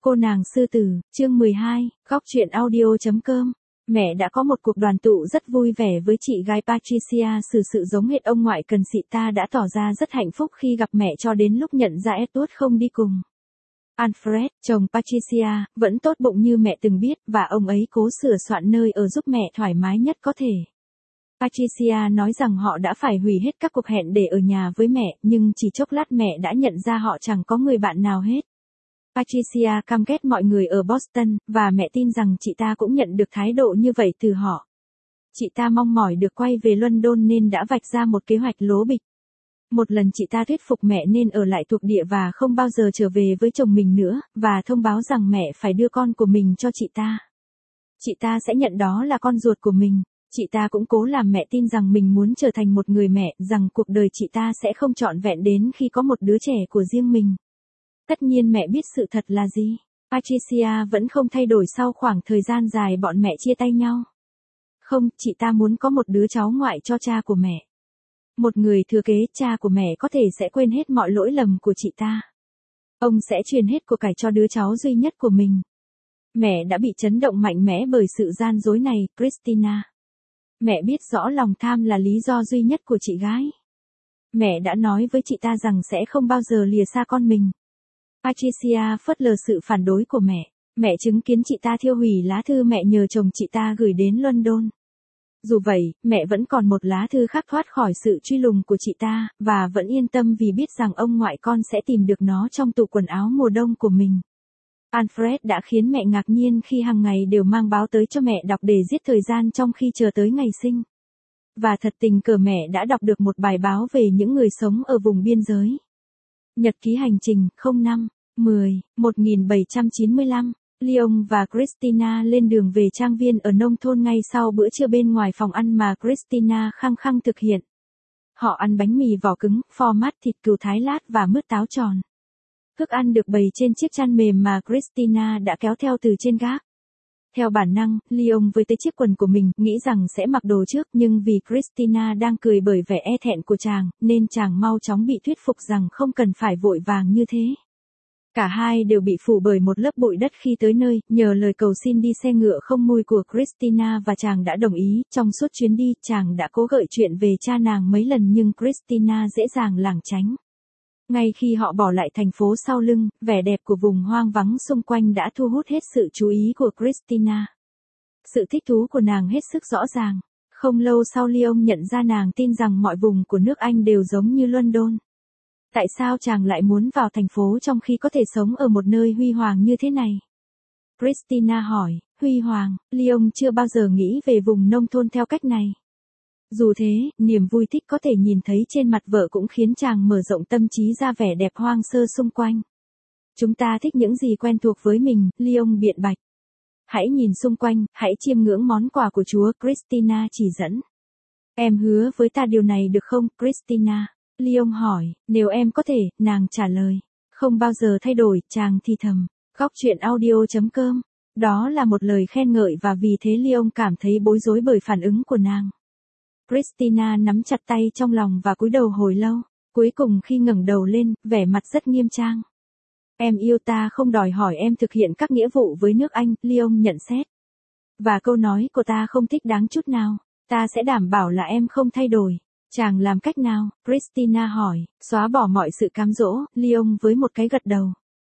Cô nàng sư tử, chương 12, góc truyện audio.com. Mẹ đã có một cuộc đoàn tụ rất vui vẻ với chị gái Patricia, xử sự giống hệt ông ngoại cần sĩ ta đã tỏ ra rất hạnh phúc khi gặp mẹ cho đến lúc nhận ra Edward không đi cùng. Alfred, chồng Patricia, vẫn tốt bụng như mẹ từng biết và ông ấy cố sửa soạn nơi ở giúp mẹ thoải mái nhất có thể. Patricia nói rằng họ đã phải hủy hết các cuộc hẹn để ở nhà với mẹ, nhưng chỉ chốc lát mẹ đã nhận ra họ chẳng có người bạn nào hết. Patricia căm ghét mọi người ở Boston, và mẹ tin rằng chị ta cũng nhận được thái độ như vậy từ họ. Chị ta mong mỏi được quay về London nên đã vạch ra một kế hoạch lố bịch. Một lần chị ta thuyết phục mẹ nên ở lại thuộc địa và không bao giờ trở về với chồng mình nữa, và thông báo rằng mẹ phải đưa con của mình cho chị ta. Chị ta sẽ nhận đó là con ruột của mình. Chị ta cũng cố làm mẹ tin rằng mình muốn trở thành một người mẹ, rằng cuộc đời chị ta sẽ không trọn vẹn đến khi có một đứa trẻ của riêng mình. Tất nhiên mẹ biết sự thật là gì. Patricia vẫn không thay đổi sau khoảng thời gian dài bọn mẹ chia tay nhau. Không, chị ta muốn có một đứa cháu ngoại cho cha của mẹ. Một người thừa kế, cha của mẹ có thể sẽ quên hết mọi lỗi lầm của chị ta. Ông sẽ truyền hết của cải cho đứa cháu duy nhất của mình. Mẹ đã bị chấn động mạnh mẽ bởi sự gian dối này, Christina. Mẹ biết rõ lòng tham là lý do duy nhất của chị gái. Mẹ đã nói với chị ta rằng sẽ không bao giờ lìa xa con mình. Patricia phớt lờ sự phản đối của mẹ. Mẹ chứng kiến chị ta thiêu hủy lá thư mẹ nhờ chồng chị ta gửi đến London. Dù vậy, mẹ vẫn còn một lá thư khác thoát khỏi sự truy lùng của chị ta, và vẫn yên tâm vì biết rằng ông ngoại con sẽ tìm được nó trong tủ quần áo mùa đông của mình. Alfred đã khiến mẹ ngạc nhiên khi hàng ngày đều mang báo tới cho mẹ đọc để giết thời gian trong khi chờ tới ngày sinh. Và thật tình cờ mẹ đã đọc được một bài báo về những người sống ở vùng biên giới. Nhật ký hành trình 05-10-1795, Leon và Christina lên đường về trang viên ở nông thôn ngay sau bữa trưa bên ngoài phòng ăn mà Christina khăng khăng thực hiện. Họ ăn bánh mì vỏ cứng, phô mát, thịt cừu thái lát và mứt táo tròn. Thức ăn được bày trên chiếc chăn mềm mà Christina đã kéo theo từ trên gác. Theo bản năng, Leon với tới chiếc quần của mình, nghĩ rằng sẽ mặc đồ trước, nhưng vì Christina đang cười bởi vẻ e thẹn của chàng, nên chàng mau chóng bị thuyết phục rằng không cần phải vội vàng như thế. Cả hai đều bị phủ bởi một lớp bụi đất khi tới nơi, nhờ lời cầu xin đi xe ngựa không mùi của Christina và chàng đã đồng ý. Trong suốt chuyến đi, chàng đã cố gợi chuyện về cha nàng mấy lần nhưng Christina dễ dàng lảng tránh. Ngay khi họ bỏ lại thành phố sau lưng, vẻ đẹp của vùng hoang vắng xung quanh đã thu hút hết sự chú ý của Christina. Sự thích thú của nàng hết sức rõ ràng. Không lâu sau Leon nhận ra nàng tin rằng mọi vùng của nước Anh đều giống như London. Tại sao chàng lại muốn vào thành phố trong khi có thể sống ở một nơi huy hoàng như thế này? Christina hỏi, huy hoàng, Leon chưa bao giờ nghĩ về vùng nông thôn theo cách này. Dù thế, niềm vui thích có thể nhìn thấy trên mặt vợ cũng khiến chàng mở rộng tâm trí ra vẻ đẹp hoang sơ xung quanh. Chúng ta thích những gì quen thuộc với mình, Leon biện bạch. Hãy nhìn xung quanh, hãy chiêm ngưỡng món quà của Chúa, Christina chỉ dẫn. Em hứa với ta điều này được không, Christina? Leon hỏi, nếu em có thể, nàng trả lời. Không bao giờ thay đổi, chàng thì thầm. Góc truyện audio.com. Đó là một lời khen ngợi và vì thế Leon cảm thấy bối rối bởi phản ứng của nàng. Christina nắm chặt tay trong lòng và cúi đầu hồi lâu. Cuối cùng khi ngẩng đầu lên, vẻ mặt rất nghiêm trang. Em yêu ta không đòi hỏi em thực hiện các nghĩa vụ với nước Anh, Leon nhận xét. Và câu nói của ta không thích đáng chút nào. Ta sẽ đảm bảo là em không thay đổi. Chàng làm cách nào? Christina hỏi. Xóa bỏ mọi sự cám dỗ, Leon với một cái gật đầu.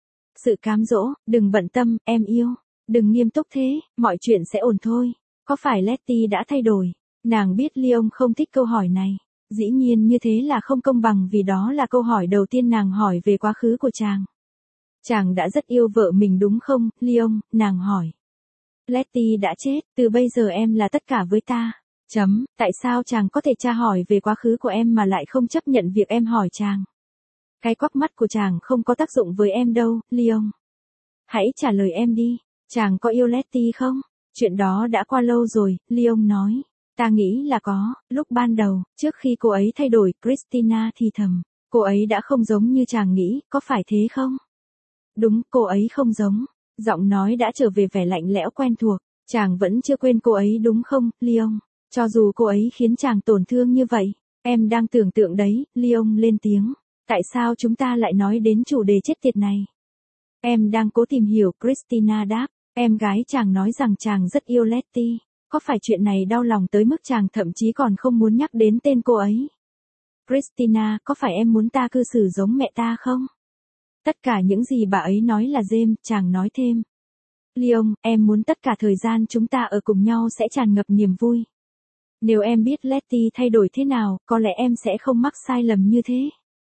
Sự cám dỗ, đừng bận tâm, em yêu. Đừng nghiêm túc thế, mọi chuyện sẽ ổn thôi. Có phải Letty đã thay đổi? Nàng biết Leon không thích câu hỏi này. Dĩ nhiên như thế là không công bằng vì đó là câu hỏi đầu tiên nàng hỏi về quá khứ của chàng. Chàng đã rất yêu vợ mình đúng không, Leon? Nàng hỏi. Letty đã chết, từ bây giờ em là tất cả với ta. Tại sao chàng có thể tra hỏi về quá khứ của em mà lại không chấp nhận việc em hỏi chàng? Cái quắc mắt của chàng không có tác dụng với em đâu, Leon. Hãy trả lời em đi, chàng có yêu Letty không? Chuyện đó đã qua lâu rồi, Leon nói. Ta nghĩ là có, lúc ban đầu, trước khi cô ấy thay đổi, Christina thì thầm. Cô ấy đã không giống như chàng nghĩ, có phải thế không? Đúng, cô ấy không giống. Giọng nói đã trở về vẻ lạnh lẽo quen thuộc. Chàng vẫn chưa quên cô ấy đúng không, Leon? Cho dù cô ấy khiến chàng tổn thương như vậy, em đang tưởng tượng đấy, Leon lên tiếng. Tại sao chúng ta lại nói đến chủ đề chết tiệt này? Em đang cố tìm hiểu, Christina đáp. Em gái chàng nói rằng chàng rất yêu Letty. Có phải chuyện này đau lòng tới mức chàng thậm chí còn không muốn nhắc đến tên cô ấy? Christina, có phải em muốn ta cư xử giống mẹ ta không? Tất cả những gì bà ấy nói là dêm, chàng nói thêm. Leon, em muốn tất cả thời gian chúng ta ở cùng nhau sẽ tràn ngập niềm vui. Nếu em biết Letty thay đổi thế nào, có lẽ em sẽ không mắc sai lầm như thế.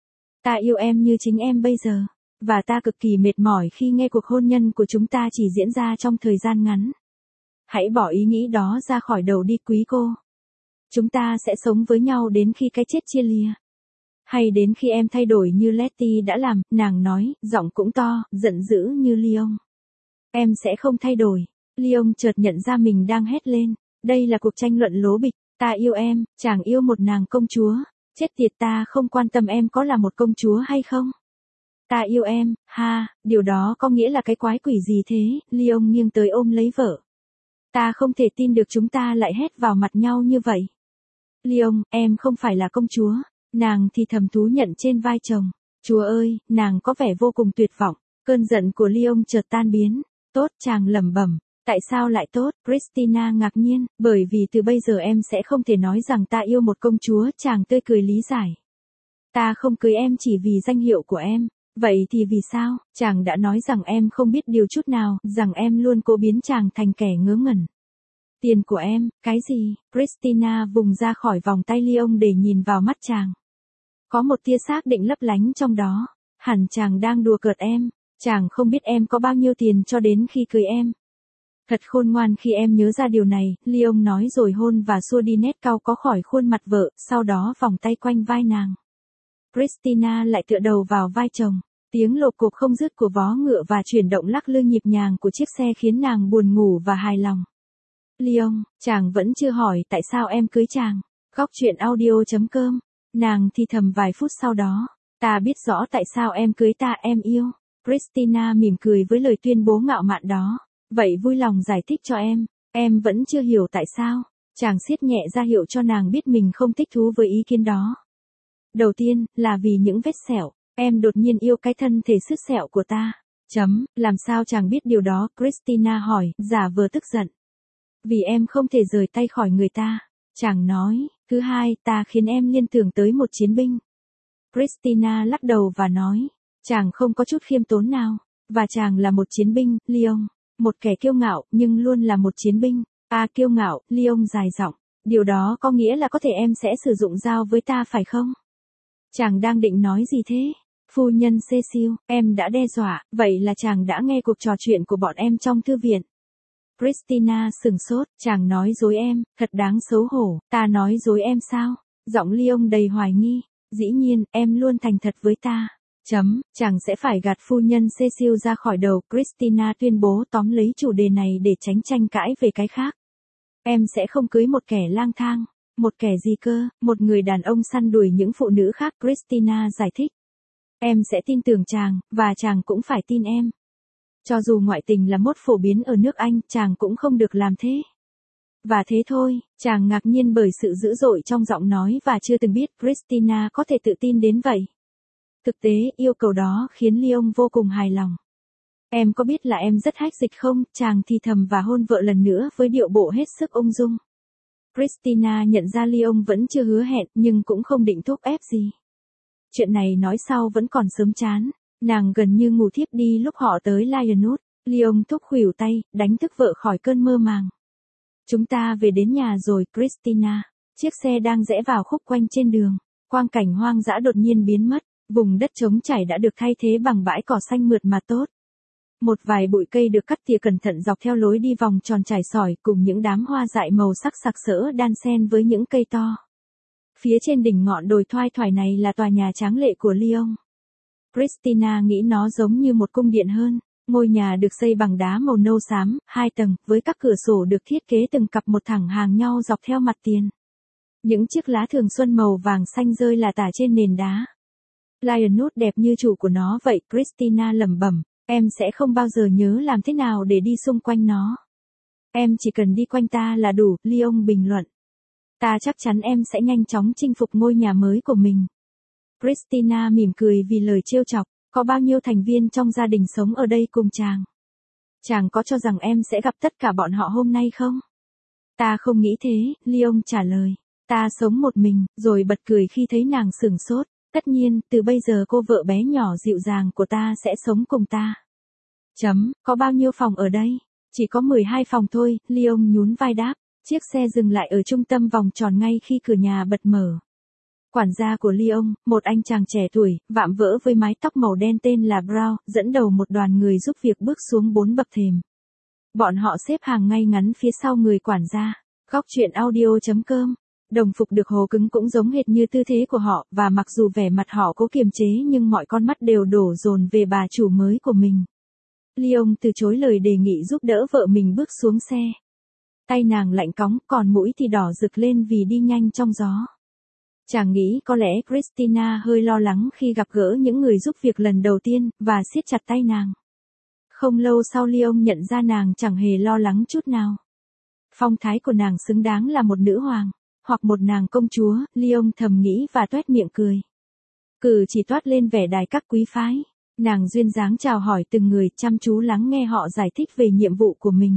Ta yêu em như chính em bây giờ. Và ta cực kỳ mệt mỏi khi nghe cuộc hôn nhân của chúng ta chỉ diễn ra trong thời gian ngắn. Hãy bỏ ý nghĩ đó ra khỏi đầu đi quý cô. Chúng ta sẽ sống với nhau đến khi cái chết chia lìa. Hay đến khi em thay đổi như Letty đã làm, nàng nói, giọng cũng to, giận dữ như Leon. Em sẽ không thay đổi. Leon chợt nhận ra mình đang hét lên. Đây là cuộc tranh luận lố bịch. Ta yêu em, chàng yêu một nàng công chúa. Chết tiệt, ta không quan tâm em có là một công chúa hay không. Ta yêu em, ha, điều đó có nghĩa là cái quái quỷ gì thế? Leon nghiêng tới ôm lấy vợ. Ta không thể tin được chúng ta lại hét vào mặt nhau như vậy. Leon, em không phải là công chúa. Nàng thì thầm thú nhận trên vai chồng. Chúa ơi, nàng có vẻ vô cùng tuyệt vọng. Cơn giận của Leon chợt tan biến. Tốt, chàng lẩm bẩm. Tại sao lại tốt? Christina ngạc nhiên, bởi vì từ bây giờ em sẽ không thể nói rằng ta yêu một công chúa. Chàng tươi cười lý giải. Ta không cưới em chỉ vì danh hiệu của em. Vậy thì vì sao? Chàng đã nói rằng em không biết điều chút nào, rằng em luôn cố biến chàng thành kẻ ngớ ngẩn. Tiền của em, cái gì? Christina vùng ra khỏi vòng tay Leon để nhìn vào mắt chàng. Có một tia xác định lấp lánh trong đó. Hẳn chàng đang đùa cợt em. Chàng không biết em có bao nhiêu tiền cho đến khi cưới em. Thật khôn ngoan khi em nhớ ra điều này, Leon nói rồi hôn và xua đi nét cau có khỏi khuôn mặt vợ, sau đó vòng tay quanh vai nàng. Christina lại tựa đầu vào vai chồng. Tiếng lộp cộp không dứt của vó ngựa và chuyển động lắc lư nhịp nhàng của chiếc xe khiến nàng buồn ngủ và hài lòng. Leon, chàng vẫn chưa hỏi tại sao em cưới chàng. Góc truyện audio.com. Nàng thì thầm vài phút sau đó. Ta biết rõ tại sao em cưới ta, em yêu. Christina mỉm cười với lời tuyên bố ngạo mạn đó. Vậy vui lòng giải thích cho em vẫn chưa hiểu tại sao. Chàng siết nhẹ ra hiệu cho nàng biết mình không thích thú với ý kiến đó. Đầu tiên, là vì những vết sẹo. Em đột nhiên yêu cái thân thể sứt sẹo của ta. Làm sao chàng biết điều đó? Christina hỏi, giả vờ tức giận. Vì em không thể rời tay khỏi người ta. Chàng nói, thứ hai, ta khiến em liên tưởng tới một chiến binh. Christina lắc đầu và nói, chàng không có chút khiêm tốn nào. Và chàng là một chiến binh, Leon. Một kẻ kiêu ngạo, nhưng luôn là một chiến binh. Kiêu ngạo, Leon dài giọng. Điều đó có nghĩa là có thể em sẽ sử dụng dao với ta phải không? Chàng đang định nói gì thế? Phu nhân Cecil, em đã đe dọa, vậy là chàng đã nghe cuộc trò chuyện của bọn em trong thư viện. Christina sửng sốt, chàng nói dối em, thật đáng xấu hổ, ta nói dối em sao? Giọng Leon đầy hoài nghi, dĩ nhiên, em luôn thành thật với ta. Chàng sẽ phải gạt phu nhân Cecil ra khỏi đầu, Christina tuyên bố tóm lấy chủ đề này để tránh tranh cãi về cái khác. Em sẽ không cưới một kẻ lang thang. Một kẻ gì cơ? Một người đàn ông săn đuổi những phụ nữ khác, Christina giải thích. Em sẽ tin tưởng chàng, và chàng cũng phải tin em. Cho dù ngoại tình là mốt phổ biến ở nước Anh, chàng cũng không được làm thế. Và thế thôi, chàng ngạc nhiên bởi sự dữ dội trong giọng nói và chưa từng biết Christina có thể tự tin đến vậy. Thực tế, yêu cầu đó khiến Leon vô cùng hài lòng. Em có biết là em rất hách dịch không? Chàng thì thầm và hôn vợ lần nữa với điệu bộ hết sức ung dung. Christina nhận ra Leon vẫn chưa hứa hẹn nhưng cũng không định thúc ép gì. Chuyện này nói sau vẫn còn sớm chán. Nàng gần như ngủ thiếp đi lúc họ tới Lionwood. Leon thúc khuỷu tay, đánh thức vợ khỏi cơn mơ màng. Chúng ta về đến nhà rồi, Christina. Chiếc xe đang rẽ vào khúc quanh trên đường. Quang cảnh hoang dã đột nhiên biến mất. Vùng đất trống trải đã được thay thế bằng bãi cỏ xanh mượt mà tốt. Một vài bụi cây được cắt tỉa cẩn thận dọc theo lối đi vòng tròn trải sỏi cùng những đám hoa dại màu sắc sặc sỡ đan xen với những cây to. Phía trên đỉnh ngọn đồi thoai thoải này là tòa nhà tráng lệ của Leon. Christina nghĩ nó giống như một cung điện hơn. Ngôi nhà được xây bằng đá màu nâu xám, 2 tầng, với các cửa sổ được thiết kế từng cặp một thẳng hàng nhau dọc theo mặt tiền. Những chiếc lá thường xuân màu vàng xanh rơi lả tả trên nền đá. Lionwood đẹp như chủ của nó vậy, Christina lẩm bẩm. Em sẽ không bao giờ nhớ làm thế nào để đi xung quanh nó. Em chỉ cần đi quanh ta là đủ, Leon bình luận. Ta chắc chắn em sẽ nhanh chóng chinh phục ngôi nhà mới của mình. Christina mỉm cười vì lời trêu chọc. Có bao nhiêu thành viên trong gia đình sống ở đây cùng chàng? Chàng có cho rằng em sẽ gặp tất cả bọn họ hôm nay không? Ta không nghĩ thế, Leon trả lời. Ta sống một mình, rồi bật cười khi thấy nàng sửng sốt. Tất nhiên, từ bây giờ cô vợ bé nhỏ dịu dàng của ta sẽ sống cùng ta. Có bao nhiêu phòng ở đây? Chỉ có 12 phòng thôi, Leon nhún vai đáp. Chiếc xe dừng lại ở trung tâm vòng tròn ngay khi cửa nhà bật mở. Quản gia của Leon, một anh chàng trẻ tuổi, vạm vỡ với mái tóc màu đen tên là Brown, dẫn đầu một đoàn người giúp việc bước xuống 4 bậc thềm. Bọn họ xếp hàng ngay ngắn phía sau người quản gia. Góc truyện audio.com. Đồng phục được hồ cứng cũng giống hệt như tư thế của họ, và mặc dù vẻ mặt họ cố kiềm chế nhưng mọi con mắt đều đổ dồn về bà chủ mới của mình. Leon từ chối lời đề nghị giúp đỡ vợ mình bước xuống xe. Tay nàng lạnh cóng, còn mũi thì đỏ rực lên vì đi nhanh trong gió. Chàng nghĩ có lẽ Christina hơi lo lắng khi gặp gỡ những người giúp việc lần đầu tiên, và siết chặt tay nàng. Không lâu sau Leon nhận ra nàng chẳng hề lo lắng chút nào. Phong thái của nàng xứng đáng là một nữ hoàng, hoặc một nàng công chúa, Leon thầm nghĩ và toét miệng cười. Cử chỉ toát lên vẻ đài các quý phái. Nàng duyên dáng chào hỏi từng người, chăm chú lắng nghe họ giải thích về nhiệm vụ của mình.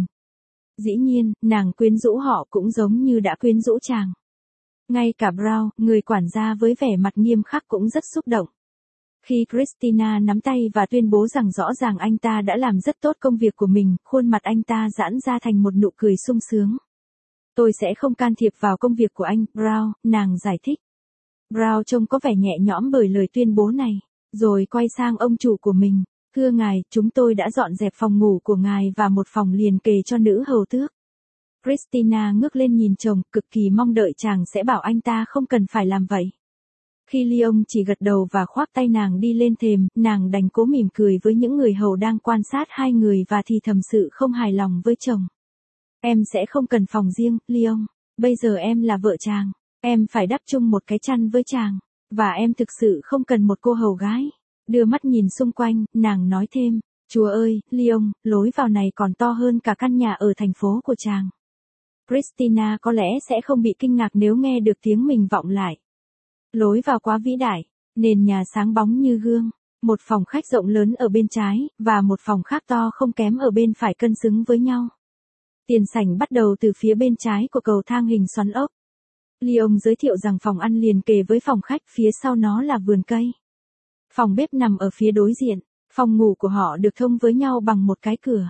Dĩ nhiên, nàng quyến rũ họ cũng giống như đã quyến rũ chàng. Ngay cả Brown, người quản gia với vẻ mặt nghiêm khắc cũng rất xúc động. Khi Christina nắm tay và tuyên bố rằng rõ ràng anh ta đã làm rất tốt công việc của mình, khuôn mặt anh ta giãn ra thành một nụ cười sung sướng. Tôi sẽ không can thiệp vào công việc của anh, Brown, nàng giải thích. Brown trông có vẻ nhẹ nhõm bởi lời tuyên bố này, rồi quay sang ông chủ của mình. Thưa ngài, chúng tôi đã dọn dẹp phòng ngủ của ngài và một phòng liền kề cho nữ hầu tước. Christina ngước lên nhìn chồng, cực kỳ mong đợi chàng sẽ bảo anh ta không cần phải làm vậy. Khi Leon chỉ gật đầu và khoác tay nàng đi lên thềm, nàng đành cố mỉm cười với những người hầu đang quan sát hai người và thì thầm sự không hài lòng với chồng. Em sẽ không cần phòng riêng, Leon. Bây giờ em là vợ chàng. Em phải đắp chung một cái chăn với chàng. Và em thực sự không cần một cô hầu gái. Đưa mắt nhìn xung quanh, nàng nói thêm. Chúa ơi, Leon, lối vào này còn to hơn cả căn nhà ở thành phố của chàng. Christina có lẽ sẽ không bị kinh ngạc nếu nghe được tiếng mình vọng lại. Lối vào quá vĩ đại, nền nhà sáng bóng như gương, một phòng khách rộng lớn ở bên trái, và một phòng khác to không kém ở bên phải cân xứng với nhau. Tiền sảnh bắt đầu từ phía bên trái của cầu thang hình xoắn ốc. Leon giới thiệu rằng phòng ăn liền kề với phòng khách, phía sau nó là vườn cây. Phòng bếp nằm ở phía đối diện, phòng ngủ của họ được thông với nhau bằng một cái cửa.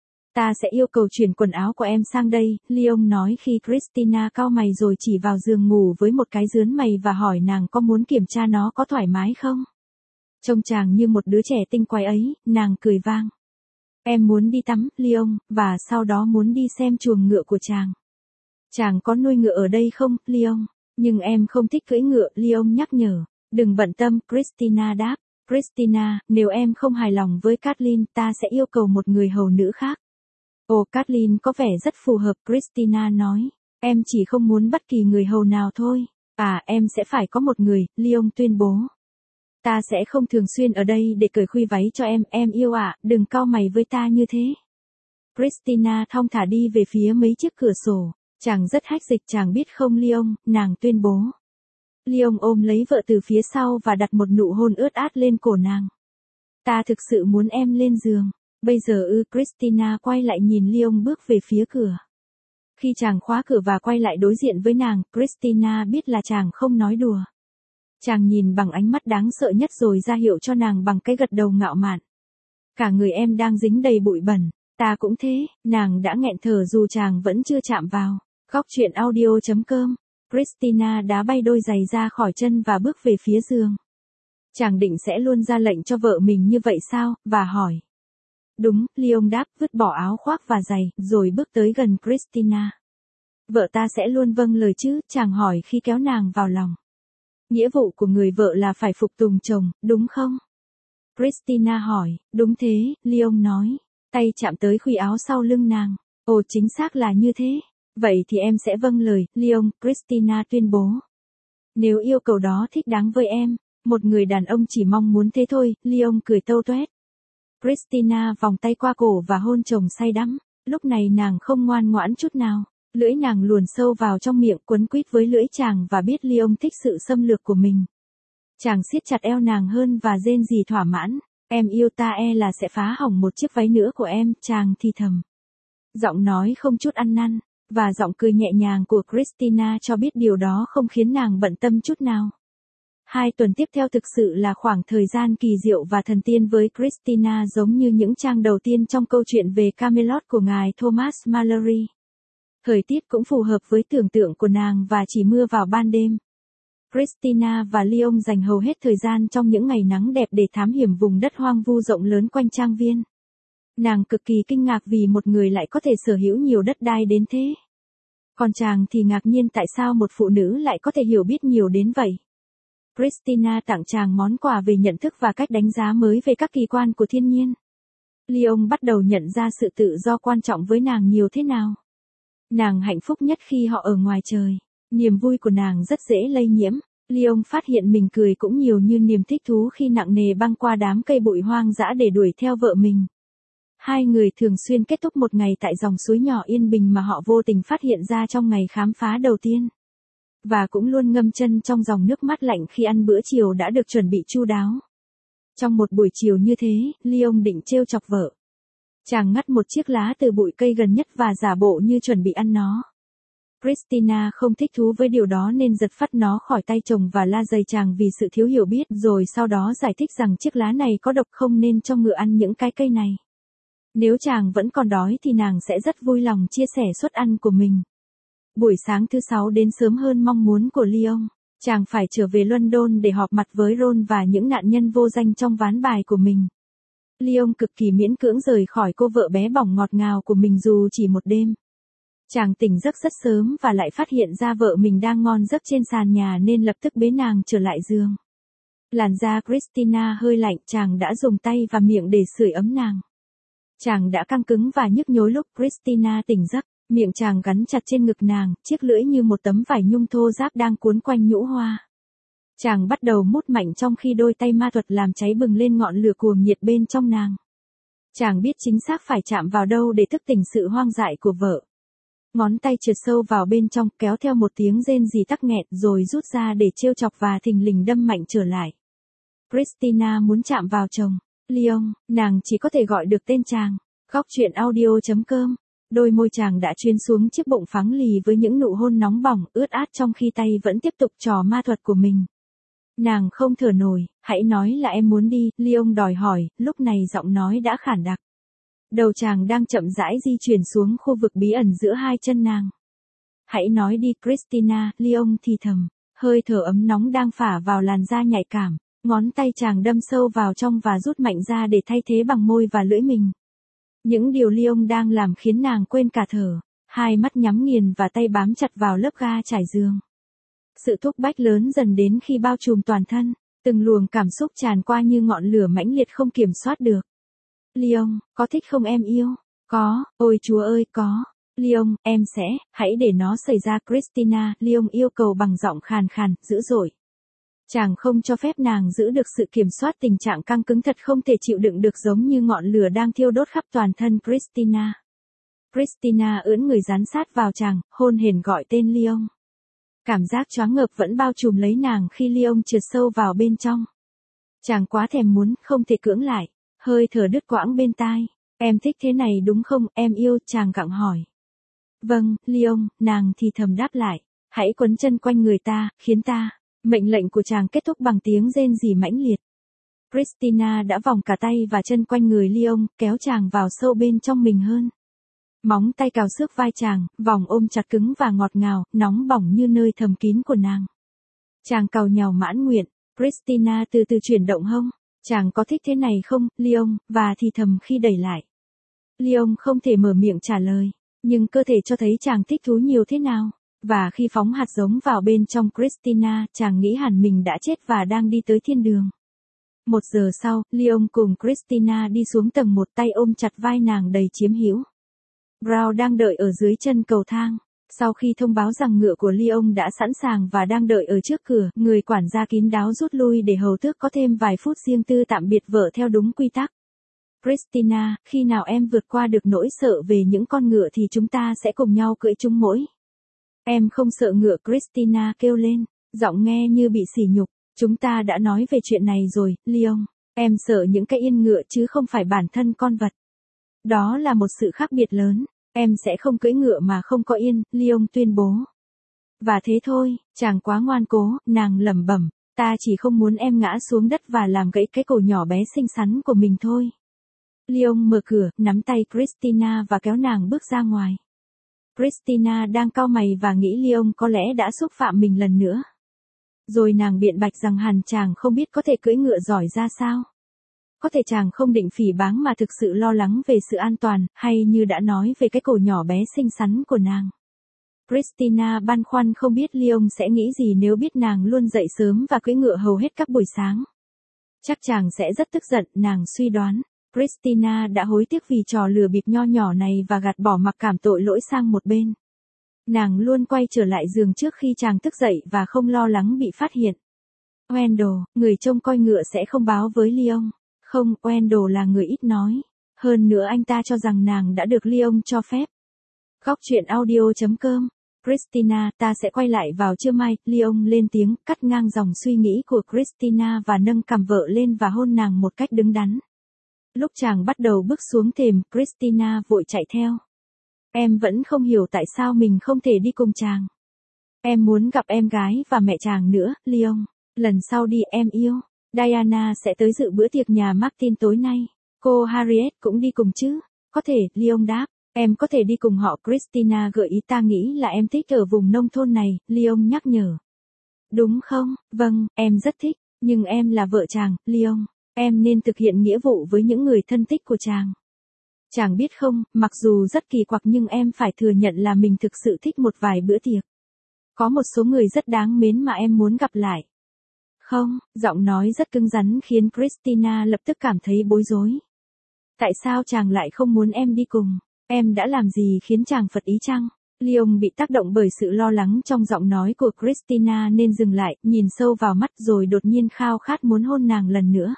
Ta sẽ yêu cầu chuyển quần áo của em sang đây, Leon nói khi Christina cau mày rồi chỉ vào giường ngủ với một cái rướn mày và hỏi nàng có muốn kiểm tra nó có thoải mái không. Trông chàng như một đứa trẻ tinh quái ấy, nàng cười vang. Em muốn đi tắm, Leon, và sau đó muốn đi xem chuồng ngựa của chàng. Chàng có nuôi ngựa ở đây không, Leon? Nhưng em không thích cưỡi ngựa, Leon nhắc nhở. Đừng bận tâm, Christina đáp. Christina, nếu em không hài lòng với Kathleen, ta sẽ yêu cầu một người hầu nữ khác. Ồ, Kathleen có vẻ rất phù hợp, Christina nói. Em chỉ không muốn bất kỳ người hầu nào thôi. À, em sẽ phải có một người, Leon tuyên bố. Ta sẽ không thường xuyên ở đây để cởi khuy váy cho em yêu ạ, đừng cau mày với ta như thế. Christina thong thả đi về phía mấy chiếc cửa sổ. Chàng rất hách dịch, chàng biết không Leon, nàng tuyên bố. Leon ôm lấy vợ từ phía sau và đặt một nụ hôn ướt át lên cổ nàng. Ta thực sự muốn em lên giường. Bây giờ Christina quay lại nhìn Leon bước về phía cửa. Khi chàng khóa cửa và quay lại đối diện với nàng, Christina biết là chàng không nói đùa. Chàng nhìn bằng ánh mắt đáng sợ nhất rồi ra hiệu cho nàng bằng cái gật đầu ngạo mạn. Cả người em đang dính đầy bụi bẩn, ta cũng thế, nàng đã nghẹn thở dù chàng vẫn chưa chạm vào. Góc truyện audio.com. Christina đá bay đôi giày ra khỏi chân và bước về phía giường. Chàng định sẽ luôn ra lệnh cho vợ mình như vậy sao, và hỏi. Đúng, Leon đáp, vứt bỏ áo khoác và giày, rồi bước tới gần Christina. Vợ ta sẽ luôn vâng lời chứ, chàng hỏi khi kéo nàng vào lòng. Nghĩa vụ của người vợ là phải phục tùng chồng, đúng không? Christina hỏi, đúng thế, Leon nói. Tay chạm tới khuy áo sau lưng nàng. Ồ, chính xác là như thế. Vậy thì em sẽ vâng lời, Leon, Christina tuyên bố. Nếu yêu cầu đó thích đáng với em, một người đàn ông chỉ mong muốn thế thôi, Leon cười tâu toét. Christina vòng tay qua cổ và hôn chồng say đắm. Lúc này nàng không ngoan ngoãn chút nào. Lưỡi nàng luồn sâu vào trong miệng quấn quýt với lưỡi chàng và biết Leon thích sự xâm lược của mình. Chàng siết chặt eo nàng hơn và rên rỉ thỏa mãn. Em yêu ta là sẽ phá hỏng một chiếc váy nữa của em, chàng thì thầm. Giọng nói không chút ăn năn, và giọng cười nhẹ nhàng của Christina cho biết điều đó không khiến nàng bận tâm chút nào. 2 tuần tiếp theo thực sự là khoảng thời gian kỳ diệu và thần tiên với Christina, giống như những trang đầu tiên trong câu chuyện về Camelot của ngài Thomas Malory. Thời tiết cũng phù hợp với tưởng tượng của nàng và chỉ mưa vào ban đêm. Christina và Lyon dành hầu hết thời gian trong những ngày nắng đẹp để thám hiểm vùng đất hoang vu rộng lớn quanh trang viên. Nàng cực kỳ kinh ngạc vì một người lại có thể sở hữu nhiều đất đai đến thế. Còn chàng thì ngạc nhiên tại sao một phụ nữ lại có thể hiểu biết nhiều đến vậy. Christina tặng chàng món quà về nhận thức và cách đánh giá mới về các kỳ quan của thiên nhiên. Lyon bắt đầu nhận ra sự tự do quan trọng với nàng nhiều thế nào. Nàng hạnh phúc nhất khi họ ở ngoài trời. Niềm vui của nàng rất dễ lây nhiễm. Lyon phát hiện mình cười cũng nhiều như niềm thích thú khi nặng nề băng qua đám cây bụi hoang dã để đuổi theo vợ mình. 2 người thường xuyên kết thúc một ngày tại dòng suối nhỏ yên bình mà họ vô tình phát hiện ra trong ngày khám phá đầu tiên. Và cũng luôn ngâm chân trong dòng nước mát lạnh khi ăn bữa chiều đã được chuẩn bị chu đáo. Trong một buổi chiều như thế, Lyon định trêu chọc vợ. Chàng ngắt một chiếc lá từ bụi cây gần nhất và giả bộ như chuẩn bị ăn nó. Christina không thích thú với điều đó nên giật phắt nó khỏi tay chồng và la rầy chàng vì sự thiếu hiểu biết, rồi sau đó giải thích rằng chiếc lá này có độc, không nên cho ngựa ăn những cái cây này. Nếu chàng vẫn còn đói thì nàng sẽ rất vui lòng chia sẻ suất ăn của mình. Buổi sáng thứ 6 đến sớm hơn mong muốn của Lyon. Chàng phải trở về London để họp mặt với Ron và những nạn nhân vô danh trong ván bài của mình. Lyon cực kỳ miễn cưỡng rời khỏi cô vợ bé bỏng ngọt ngào của mình dù chỉ một đêm. Chàng tỉnh giấc rất sớm và lại phát hiện ra vợ mình đang ngon giấc trên sàn nhà nên lập tức bế nàng trở lại giường. Làn da Christina hơi lạnh, chàng đã dùng tay và miệng để sưởi ấm nàng. Chàng đã căng cứng và nhức nhối lúc Christina tỉnh giấc, miệng chàng gắn chặt trên ngực nàng, chiếc lưỡi như một tấm vải nhung thô ráp đang cuốn quanh nhũ hoa. Chàng bắt đầu mút mạnh trong khi đôi tay ma thuật làm cháy bừng lên ngọn lửa cuồng nhiệt bên trong nàng. Chàng biết chính xác phải chạm vào đâu để thức tỉnh sự hoang dại của vợ. Ngón tay trượt sâu vào bên trong, kéo theo một tiếng rên rỉ tắc nghẹn rồi rút ra để trêu chọc và thình lình đâm mạnh trở lại. Christina muốn chạm vào chồng. Lyon, nàng chỉ có thể gọi được tên chàng. Góc truyện audio.com. Đôi môi chàng đã chuyên xuống chiếc bụng phẳng lì với những nụ hôn nóng bỏng, ướt át trong khi tay vẫn tiếp tục trò ma thuật của mình. Nàng không thở nổi, hãy nói là em muốn đi, Lyon đòi hỏi, lúc này giọng nói đã khản đặc. Đầu chàng đang chậm rãi di chuyển xuống khu vực bí ẩn giữa 2 chân nàng. Hãy nói đi Christina, Lyon thì thầm, hơi thở ấm nóng đang phả vào làn da nhạy cảm. Ngón tay chàng đâm sâu vào trong và rút mạnh ra để thay thế bằng môi và lưỡi mình. Những điều Lyon đang làm khiến nàng quên cả thở, 2 mắt nhắm nghiền và tay bám chặt vào lớp ga trải giường. Sự thúc bách lớn dần đến khi bao trùm toàn thân, từng luồng cảm xúc tràn qua như ngọn lửa mãnh liệt không kiểm soát được. Lyon, có thích không em yêu? Có, ôi chúa ơi có. Lyon, em sẽ, hãy để nó xảy ra Christina, Lyon yêu cầu bằng giọng khàn khàn, dữ dội. Chàng không cho phép nàng giữ được sự kiểm soát, tình trạng căng cứng thật không thể chịu đựng được, giống như ngọn lửa đang thiêu đốt khắp toàn thân Christina. Christina ưỡn người dán sát vào chàng, hôn hển gọi tên Lyon. Cảm giác choáng ngợp vẫn bao trùm lấy nàng khi Lyon trượt sâu vào bên trong. Chàng quá thèm muốn, không thể cưỡng lại, hơi thở đứt quãng bên tai. Em thích thế này đúng không, em yêu, chàng gặng hỏi. Vâng, Lyon, nàng thì thầm đáp lại, hãy quấn chân quanh người ta, khiến ta. Mệnh lệnh của chàng kết thúc bằng tiếng rên rỉ mãnh liệt. Christina đã vòng cả tay và chân quanh người Lyon, kéo chàng vào sâu bên trong mình hơn. Móng tay cào xước vai chàng, vòng ôm chặt cứng và ngọt ngào, nóng bỏng như nơi thầm kín của nàng. Chàng cào nhào mãn nguyện, Christina từ từ chuyển động hông. Chàng có thích thế này không, Lyon, và thì thầm khi đẩy lại. Lyon không thể mở miệng trả lời, nhưng cơ thể cho thấy chàng thích thú nhiều thế nào. Và khi phóng hạt giống vào bên trong Christina, chàng nghĩ hẳn mình đã chết và đang đi tới thiên đường. 1 giờ sau, Lyon cùng Christina đi xuống tầng 1, tay ôm chặt vai nàng đầy chiếm hữu. Brown đang đợi ở dưới chân cầu thang. Sau khi thông báo rằng ngựa của Lyon đã sẵn sàng và đang đợi ở trước cửa, người quản gia kín đáo rút lui để hầu tước có thêm vài phút riêng tư tạm biệt vợ theo đúng quy tắc. Christina, khi nào em vượt qua được nỗi sợ về những con ngựa thì chúng ta sẽ cùng nhau cưỡi chúng mỗi. Em không sợ ngựa, Christina kêu lên, giọng nghe như bị sỉ nhục. Chúng ta đã nói về chuyện này rồi, Lyon. Em sợ những cái yên ngựa chứ không phải bản thân con vật. Đó là một sự khác biệt lớn. Em sẽ không cưỡi ngựa mà không có yên, Leon tuyên bố. Và thế thôi, chàng quá ngoan cố, nàng lẩm bẩm, ta chỉ không muốn em ngã xuống đất và làm gãy cái cổ nhỏ bé xinh xắn của mình thôi. Leon mở cửa, nắm tay Christina và kéo nàng bước ra ngoài. Christina đang cau mày và nghĩ Leon có lẽ đã xúc phạm mình lần nữa. Rồi nàng biện bạch rằng hẳn chàng không biết có thể cưỡi ngựa giỏi ra sao. Có thể chàng không định phỉ báng mà thực sự lo lắng về sự an toàn, hay như đã nói về cái cổ nhỏ bé xinh xắn của nàng. Christina băn khoăn không biết Leon sẽ nghĩ gì nếu biết nàng luôn dậy sớm và cưỡi ngựa hầu hết các buổi sáng. Chắc chàng sẽ rất tức giận, nàng suy đoán. Christina đã hối tiếc vì trò lừa bịp nho nhỏ này và gạt bỏ mặc cảm tội lỗi sang một bên. Nàng luôn quay trở lại giường trước khi chàng thức dậy và không lo lắng bị phát hiện. Wendell, người trông coi ngựa sẽ không báo với Leon. Không, Wendell là người ít nói. Hơn nữa anh ta cho rằng nàng đã được Leon cho phép. Góc truyện audio.com. Christina, ta sẽ quay lại vào trưa mai, Leon lên tiếng, cắt ngang dòng suy nghĩ của Christina và nâng cằm vợ lên và hôn nàng một cách đứng đắn. Lúc chàng bắt đầu bước xuống thềm, Christina vội chạy theo. Em vẫn không hiểu tại sao mình không thể đi cùng chàng. Em muốn gặp em gái và mẹ chàng nữa, Leon. Lần sau đi em yêu. Diana sẽ tới dự bữa tiệc nhà Martin tối nay. Cô Harriet cũng đi cùng chứ? Có thể, Leon đáp. Em có thể đi cùng họ, Christina gợi ý, ta nghĩ là em thích ở vùng nông thôn này, Leon nhắc nhở. Đúng không? Vâng, em rất thích, nhưng em là vợ chàng, Leon. Em nên thực hiện nghĩa vụ với những người thân thích của chàng. Chàng biết không, mặc dù rất kỳ quặc nhưng em phải thừa nhận là mình thực sự thích một vài bữa tiệc. Có một số người rất đáng mến mà em muốn gặp lại. Không, giọng nói rất cứng rắn khiến Christina lập tức cảm thấy bối rối. Tại sao chàng lại không muốn em đi cùng? Em đã làm gì khiến chàng phật ý chăng? Leon bị tác động bởi sự lo lắng trong giọng nói của Christina nên dừng lại, nhìn sâu vào mắt rồi đột nhiên khao khát muốn hôn nàng lần nữa.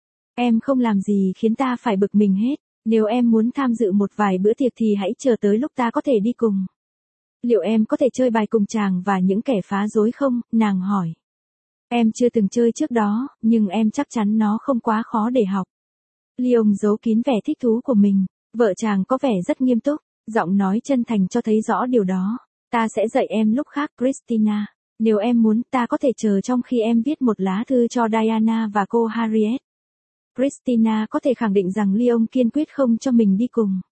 Em không làm gì khiến ta phải bực mình hết. Nếu em muốn tham dự một vài bữa tiệc thì hãy chờ tới lúc ta có thể đi cùng. Liệu em có thể chơi bài cùng chàng và những kẻ phá rối không? Nàng hỏi. Em chưa từng chơi trước đó, nhưng em chắc chắn nó không quá khó để học. Leon giấu kín vẻ thích thú của mình. Vợ chàng có vẻ rất nghiêm túc, giọng nói chân thành cho thấy rõ điều đó. Ta sẽ dạy em lúc khác, Christina. Nếu em muốn, ta có thể chờ trong khi em viết một lá thư cho Diana và cô Harriet. Christina có thể khẳng định rằng Leon kiên quyết không cho mình đi cùng.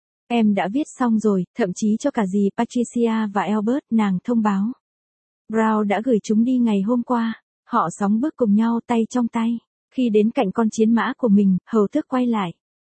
Em đã viết xong rồi, thậm chí cho cả dì Patricia và Albert, nàng thông báo. Brown đã gửi chúng đi ngày hôm qua. Họ sóng bước cùng nhau tay trong tay. Khi đến cạnh con chiến mã của mình, hầu tước quay lại.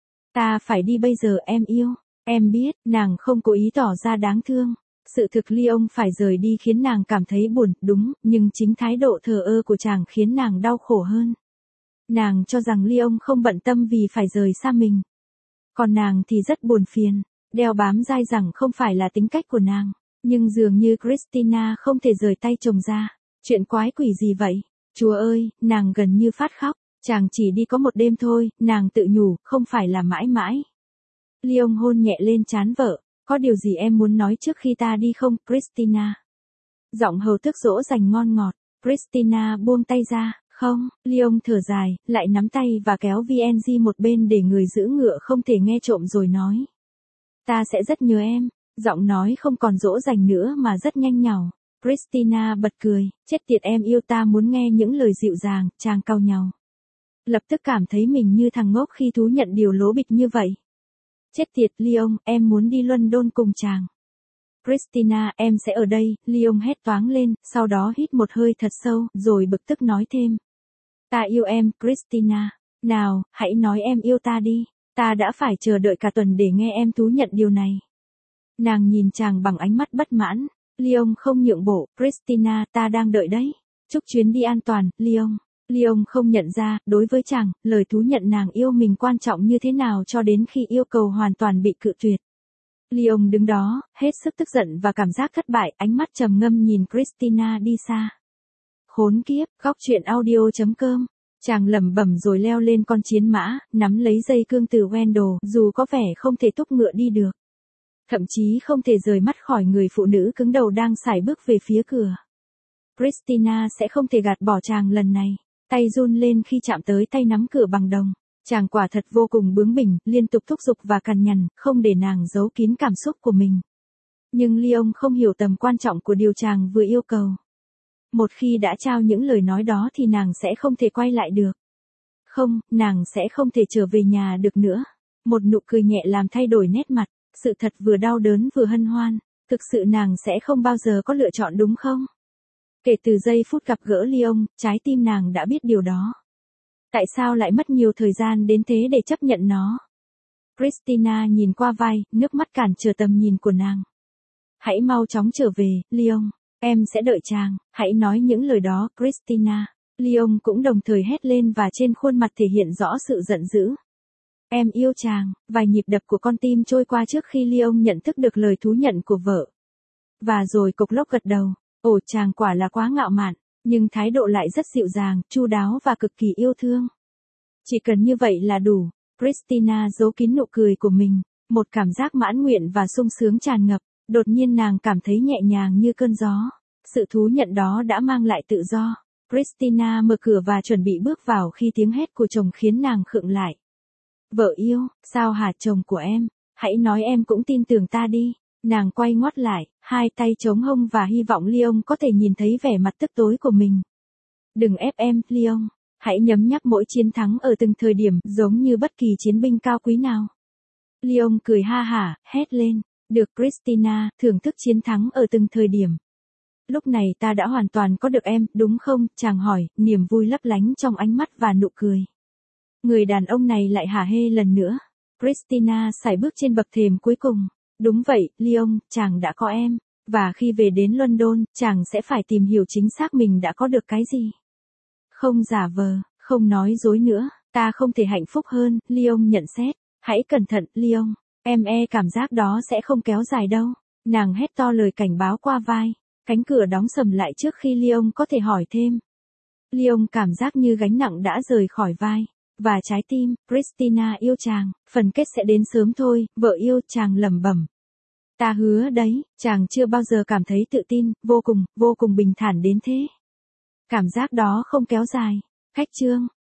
Ta phải đi bây giờ em yêu. Em biết, nàng không cố ý tỏ ra đáng thương. Sự thực Leon phải rời đi khiến nàng cảm thấy buồn, đúng, nhưng chính thái độ thờ ơ của chàng khiến nàng đau khổ hơn. Nàng cho rằng Leon không bận tâm vì phải rời xa mình. Còn nàng thì rất buồn phiền, đeo bám dai dẳng không phải là tính cách của nàng. Nhưng dường như Christina không thể rời tay chồng ra. Chuyện quái quỷ gì vậy? Chúa ơi, nàng gần như phát khóc. Chàng chỉ đi có một đêm thôi, nàng tự nhủ, không phải là mãi mãi. Leon hôn nhẹ lên trán vợ. Có điều gì em muốn nói trước khi ta đi không, Christina? Giọng hầu tước dỗ dành ngon ngọt. Christina buông tay ra. Không, Leon thở dài, lại nắm tay và kéo VNG một bên để người giữ ngựa không thể nghe trộm rồi nói. Ta sẽ rất nhớ em. Giọng nói không còn dỗ dành nữa mà rất nhanh nhảu. Christina bật cười, chết tiệt em yêu, ta muốn nghe những lời dịu dàng, chàng cau nhàu. Lập tức cảm thấy mình như thằng ngốc khi thú nhận điều lố bịch như vậy. Chết tiệt Leon, em muốn đi London cùng chàng. Christina, em sẽ ở đây, Leon hét toáng lên, sau đó hít một hơi thật sâu, rồi bực tức nói thêm. Ta yêu em, Christina. Nào, hãy nói em yêu ta đi. Ta đã phải chờ đợi cả tuần để nghe em thú nhận điều này. Nàng nhìn chàng bằng ánh mắt bất mãn. Leon không nhượng bộ, Christina, ta đang đợi đấy. Chúc chuyến đi an toàn, Leon. Leon không nhận ra, đối với chàng, lời thú nhận nàng yêu mình quan trọng như thế nào cho đến khi yêu cầu hoàn toàn bị cự tuyệt. Leon đứng đó, hết sức tức giận và cảm giác thất bại, ánh mắt trầm ngâm nhìn Christina đi xa. Khốn kiếp, góc truyện audio.com. Chàng lẩm bẩm rồi leo lên con chiến mã, nắm lấy dây cương từ Wendell, dù có vẻ không thể thúc ngựa đi được. Thậm chí không thể rời mắt khỏi người phụ nữ cứng đầu đang sải bước về phía cửa. Christina sẽ không thể gạt bỏ chàng lần này. tay run lên khi chạm tới tay nắm cửa bằng đồng. Chàng quả thật vô cùng bướng bỉnh, liên tục thúc giục và cằn nhằn, không để nàng giấu kín cảm xúc của mình. Nhưng Lyon không hiểu tầm quan trọng của điều chàng vừa yêu cầu. Một khi đã trao những lời nói đó thì nàng sẽ không thể quay lại được. Không, nàng sẽ không thể trở về nhà được nữa. Một nụ cười nhẹ làm thay đổi nét mặt, sự thật vừa đau đớn vừa hân hoan. Thực sự nàng sẽ không bao giờ có lựa chọn đúng không? Kể từ giây phút gặp gỡ Lyon, trái tim nàng đã biết điều đó. Tại sao lại mất nhiều thời gian đến thế để chấp nhận nó? Christina nhìn qua vai, nước mắt cản trở tầm nhìn của nàng. Hãy mau chóng trở về, Lyon. Em sẽ đợi chàng. Hãy nói những lời đó, Christina. Lyon cũng đồng thời hét lên và trên khuôn mặt thể hiện rõ sự giận dữ. Em yêu chàng. Vài nhịp đập của con tim trôi qua trước khi Lyon nhận thức được lời thú nhận của vợ. Và rồi cộc lốc gật đầu. Ồ, chàng quả là quá ngạo mạn, nhưng thái độ lại rất dịu dàng, chu đáo và cực kỳ yêu thương. Chỉ cần như vậy là đủ. Christina giấu kín nụ cười của mình, một cảm giác mãn nguyện và sung sướng tràn ngập. Đột nhiên nàng cảm thấy nhẹ nhàng như cơn gió. Sự thú nhận đó đã mang lại tự do. Christina mở cửa và chuẩn bị bước vào khi tiếng hét của chồng khiến nàng khựng lại. Vợ yêu, sao hả chồng của em? Hãy nói em cũng tin tưởng ta đi. Nàng quay ngoắt lại, hai tay chống hông và hy vọng Lyon có thể nhìn thấy vẻ mặt tức tối của mình. Đừng ép em, Lyon. Hãy nhấm nháp mỗi chiến thắng ở từng thời điểm, giống như bất kỳ chiến binh cao quý nào. Lyon cười ha hả, hét lên. Được Christina, thưởng thức chiến thắng ở từng thời điểm. Lúc này ta đã hoàn toàn có được em, đúng không? Chàng hỏi, niềm vui lấp lánh trong ánh mắt và nụ cười. Người đàn ông này lại hả hê lần nữa. Christina sải bước trên bậc thềm cuối cùng. Đúng vậy, Lyon, chàng đã có em. Và khi về đến London, chàng sẽ phải tìm hiểu chính xác mình đã có được cái gì. Không giả vờ, không nói dối nữa. Ta không thể hạnh phúc hơn, Lyon nhận xét. Hãy cẩn thận, Lyon. Em cảm giác đó sẽ không kéo dài đâu. Nàng hét to lời cảnh báo qua vai. Cánh cửa đóng sầm lại trước khi Lyon có thể hỏi thêm. Lyon cảm giác như gánh nặng đã rời khỏi vai. Và trái tim, Christina yêu chàng, phần kết sẽ đến sớm thôi, vợ yêu, chàng lẩm bẩm. Ta hứa đấy, chàng chưa bao giờ cảm thấy tự tin, vô cùng bình thản đến thế. Cảm giác đó không kéo dài. Cách chương